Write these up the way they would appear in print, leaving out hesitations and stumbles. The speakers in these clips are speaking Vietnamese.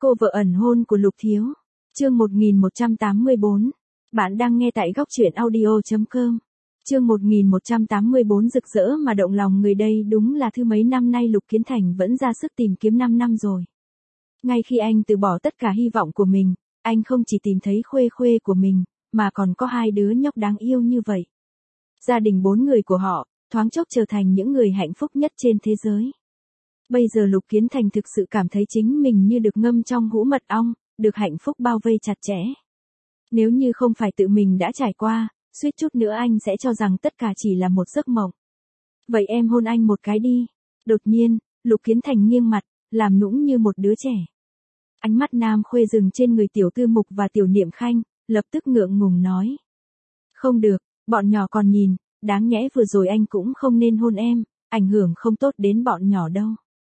Cô vợ ẩn hôn của Lục Thiếu. Chương 1184. Bạn đang nghe tại góc truyện audio.com. Chương 1184 rực rỡ mà động lòng người, đây đúng là thứ mấy năm nay Lục Kiến Thành vẫn ra sức tìm kiếm 5 năm rồi. Ngay khi anh từ bỏ tất cả hy vọng của mình, anh không chỉ tìm thấy khuê khuê của mình, mà còn có hai đứa nhóc đáng yêu như vậy. Gia đình 4 người của họ, thoáng chốc trở thành những người hạnh phúc nhất trên thế giới. Bây giờ Lục Kiến Thành thực sự cảm thấy chính mình như được ngâm trong hũ mật ong, được hạnh phúc bao vây chặt chẽ. Nếu như không phải tự mình đã trải qua, suýt chút nữa anh sẽ cho rằng tất cả chỉ là một giấc mộng. Vậy em hôn anh một cái đi. Đột nhiên, Lục Kiến Thành nghiêng mặt, làm nũng như một đứa trẻ. Ánh mắt Nam Khuê dừng trên người Tiểu Tư Mục và Tiểu Niệm Khanh, lập tức ngượng ngùng nói. Không được, bọn nhỏ còn nhìn, đáng nhẽ vừa rồi anh cũng không nên hôn em, ảnh hưởng không tốt đến bọn nhỏ đâu.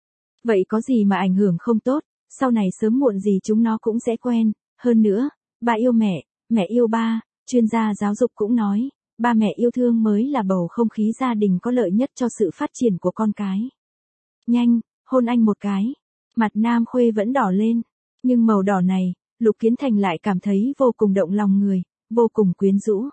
Vậy có gì mà ảnh hưởng không tốt, sau này sớm muộn gì chúng nó cũng sẽ quen, hơn nữa, ba yêu mẹ yêu ba, chuyên gia giáo dục cũng nói, ba mẹ yêu thương mới là bầu không khí gia đình có lợi nhất cho sự phát triển của con cái. Nhanh, hôn anh một cái. Mặt Nam Khuê vẫn đỏ lên, nhưng màu đỏ này, Lục Kiến Thành lại cảm thấy vô cùng động lòng người, vô cùng quyến rũ.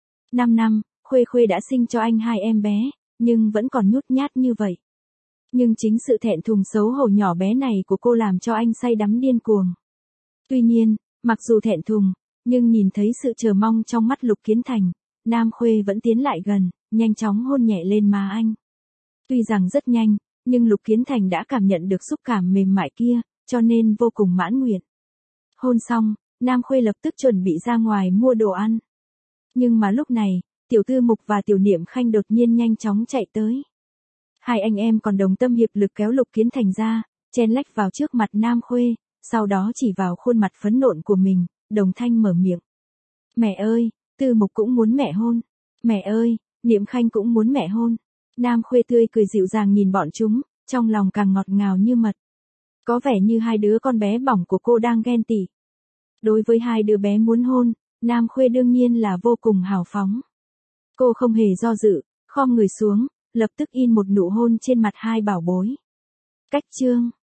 5 năm, Khuê Khuê đã sinh cho anh 2 em bé, nhưng vẫn còn nhút nhát như vậy. Nhưng chính sự thẹn thùng xấu hổ nhỏ bé này của cô làm cho anh say đắm điên cuồng. Tuy nhiên, mặc dù thẹn thùng, nhưng nhìn thấy sự chờ mong trong mắt Lục Kiến Thành, Nam Khuê vẫn tiến lại gần, nhanh chóng hôn nhẹ lên má anh. Tuy rằng rất nhanh, nhưng Lục Kiến Thành đã cảm nhận được xúc cảm mềm mại kia, cho nên vô cùng mãn nguyện. Hôn xong, Nam Khuê lập tức chuẩn bị ra ngoài mua đồ ăn. Nhưng mà lúc này, Tiểu Tư Mục và Tiểu Niệm Khanh đột nhiên nhanh chóng chạy tới. Hai anh em còn đồng tâm hiệp lực kéo Lục Kiến Thành ra, chen lách vào trước mặt Nam Khuê, sau đó chỉ vào khuôn mặt phấn nộn của mình, đồng thanh mở miệng. Mẹ ơi, Tư Mục cũng muốn mẹ hôn. Mẹ ơi, Niệm Khanh cũng muốn mẹ hôn. Nam Khuê tươi cười dịu dàng nhìn bọn chúng, trong lòng càng ngọt ngào như mật. Có vẻ như hai đứa con bé bỏng của cô đang ghen tị. Đối với hai đứa bé muốn hôn, Nam Khuê đương nhiên là vô cùng hào phóng. Cô không hề do dự, khom người xuống, lập tức in một nụ hôn trên mặt hai bảo bối. Cách chương